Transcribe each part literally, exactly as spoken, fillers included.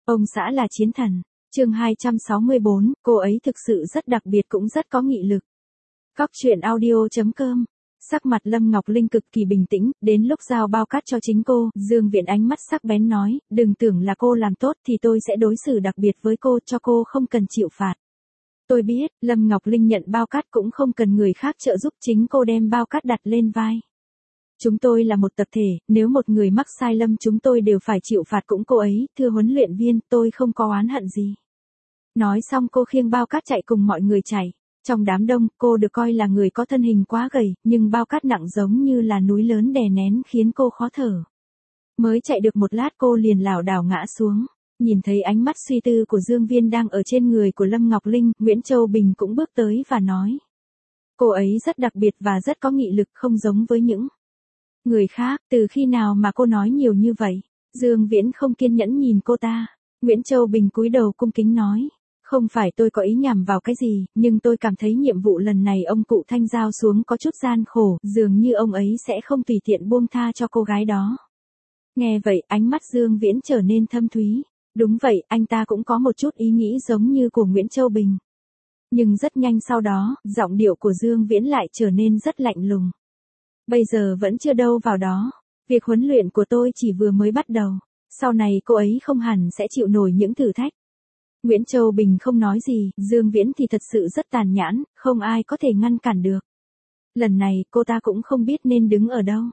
Ông xã là chiến thần. Chương hai trăm sáu mươi bốn, cô ấy thực sự rất đặc biệt cũng rất có nghị lực. Góc truyện audio chấm com. Sắc mặt Lâm Ngọc Linh cực kỳ bình tĩnh, đến lúc giao bao cát cho chính cô, Dương Viễn ánh mắt sắc bén nói, đừng tưởng là cô làm tốt thì tôi sẽ đối xử đặc biệt với cô, cho cô không cần chịu phạt. Tôi biết, Lâm Ngọc Linh nhận bao cát cũng không cần người khác trợ giúp, chính cô đem bao cát đặt lên vai. Chúng tôi là một tập thể, nếu một người mắc sai lầm chúng tôi đều phải chịu phạt, cũng cô ấy, thưa huấn luyện viên, tôi không có oán hận gì. Nói xong cô khiêng bao cát chạy cùng mọi người chạy. Trong đám đông, cô được coi là người có thân hình quá gầy, nhưng bao cát nặng giống như là núi lớn đè nén khiến cô khó thở. Mới chạy được một lát cô liền lảo đảo ngã xuống. Nhìn thấy ánh mắt suy tư của Dương Viên đang ở trên người của Lâm Ngọc Linh, Nguyễn Châu Bình cũng bước tới và nói. Cô ấy rất đặc biệt và rất có nghị lực, không giống với những người khác. Từ khi nào mà cô nói nhiều như vậy? Dương Viễn không kiên nhẫn nhìn cô ta. Nguyễn Châu Bình cúi đầu cung kính nói. Không phải tôi có ý nhằm vào cái gì, nhưng tôi cảm thấy nhiệm vụ lần này ông cụ Thanh giao xuống có chút gian khổ, dường như ông ấy sẽ không tùy tiện buông tha cho cô gái đó. Nghe vậy, ánh mắt Dương Viễn trở nên thâm thúy. Đúng vậy, anh ta cũng có một chút ý nghĩ giống như của Nguyễn Châu Bình. Nhưng rất nhanh sau đó, giọng điệu của Dương Viễn lại trở nên rất lạnh lùng. Bây giờ vẫn chưa đâu vào đó. Việc huấn luyện của tôi chỉ vừa mới bắt đầu. Sau này cô ấy không hẳn sẽ chịu nổi những thử thách. Nguyễn Châu Bình không nói gì, Dương Viễn thì thật sự rất tàn nhẫn, không ai có thể ngăn cản được. Lần này cô ta cũng không biết nên đứng ở đâu.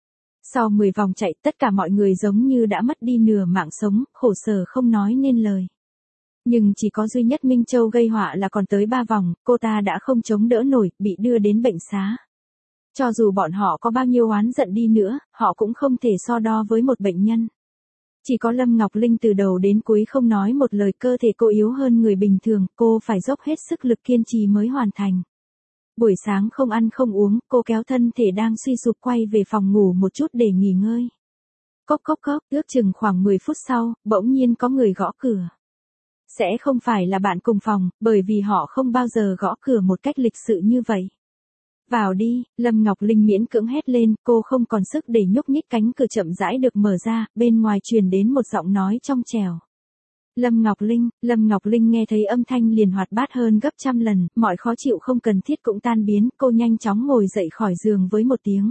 Sau mười vòng chạy, tất cả mọi người giống như đã mất đi nửa mạng sống, khổ sở không nói nên lời. Nhưng chỉ có duy nhất Minh Châu gây họa là còn tới ba vòng, cô ta đã không chống đỡ nổi, bị đưa đến bệnh xá. Cho dù bọn họ có bao nhiêu oán giận đi nữa, họ cũng không thể so đo với một bệnh nhân. Chỉ có Lâm Ngọc Linh từ đầu đến cuối không nói một lời, cơ thể cô yếu hơn người bình thường, cô phải dốc hết sức lực kiên trì mới hoàn thành. Buổi sáng không ăn không uống, cô kéo thân thể đang suy sụp quay về phòng ngủ một chút để nghỉ ngơi. Cốc cốc cốc, ước chừng khoảng mười phút sau, bỗng nhiên có người gõ cửa. Sẽ không phải là bạn cùng phòng, bởi vì họ không bao giờ gõ cửa một cách lịch sự như vậy. Vào đi, Lâm Ngọc Linh miễn cưỡng hét lên, cô không còn sức để nhúc nhích, cánh cửa chậm rãi được mở ra, bên ngoài truyền đến một giọng nói trong trẻo. Lâm Ngọc Linh, Lâm Ngọc Linh nghe thấy âm thanh liền hoạt bát hơn gấp trăm lần, mọi khó chịu không cần thiết cũng tan biến, cô nhanh chóng ngồi dậy khỏi giường với một tiếng.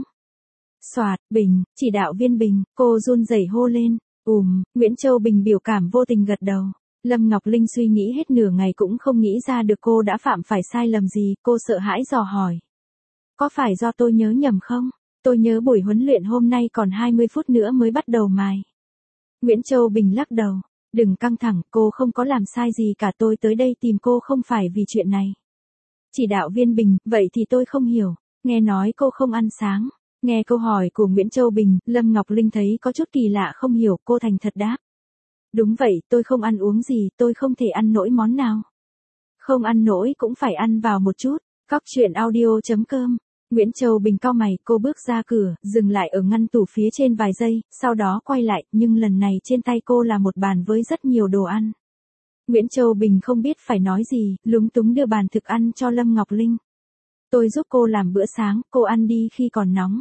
Soạt, Bình, chỉ đạo viên Bình, cô run rẩy hô lên, ùm, Nguyễn Châu Bình biểu cảm vô tình gật đầu. Lâm Ngọc Linh suy nghĩ hết nửa ngày cũng không nghĩ ra được cô đã phạm phải sai lầm gì, cô sợ hãi dò hỏi. Có phải do tôi nhớ nhầm không? Tôi nhớ buổi huấn luyện hôm nay còn hai mươi phút nữa mới bắt đầu mài. Nguyễn Châu Bình lắc đầu. Đừng căng thẳng, cô không có làm sai gì cả, tôi tới đây tìm cô không phải vì chuyện này. Chỉ đạo viên Bình, vậy thì tôi không hiểu. Nghe nói cô không ăn sáng. Nghe câu hỏi của Nguyễn Châu Bình, Lâm Ngọc Linh thấy có chút kỳ lạ không hiểu, cô thành thật đáp. Đúng vậy, tôi không ăn uống gì, tôi không thể ăn nổi món nào. Không ăn nổi cũng phải ăn vào một chút. Góc truyện audio chấm com. Nguyễn Châu Bình cau mày, cô bước ra cửa, dừng lại ở ngăn tủ phía trên vài giây, sau đó quay lại, nhưng lần này trên tay cô là một bàn với rất nhiều đồ ăn. Nguyễn Châu Bình không biết phải nói gì, lúng túng đưa bàn thực ăn cho Lâm Ngọc Linh. Tôi giúp cô làm bữa sáng, cô ăn đi khi còn nóng.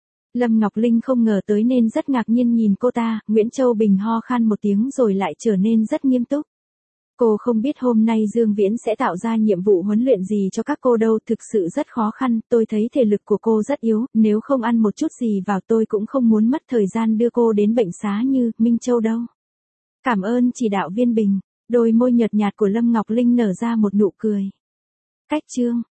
Lâm Ngọc Linh không ngờ tới nên rất ngạc nhiên nhìn cô ta, Nguyễn Châu Bình ho khan một tiếng rồi lại trở nên rất nghiêm túc. Cô không biết hôm nay Dương Viễn sẽ tạo ra nhiệm vụ huấn luyện gì cho các cô đâu, thực sự rất khó khăn, tôi thấy thể lực của cô rất yếu, nếu không ăn một chút gì vào tôi cũng không muốn mất thời gian đưa cô đến bệnh xá như Minh Châu đâu. Cảm ơn chỉ đạo viên Bình, đôi môi nhợt nhạt của Lâm Ngọc Linh nở ra một nụ cười. Cách chương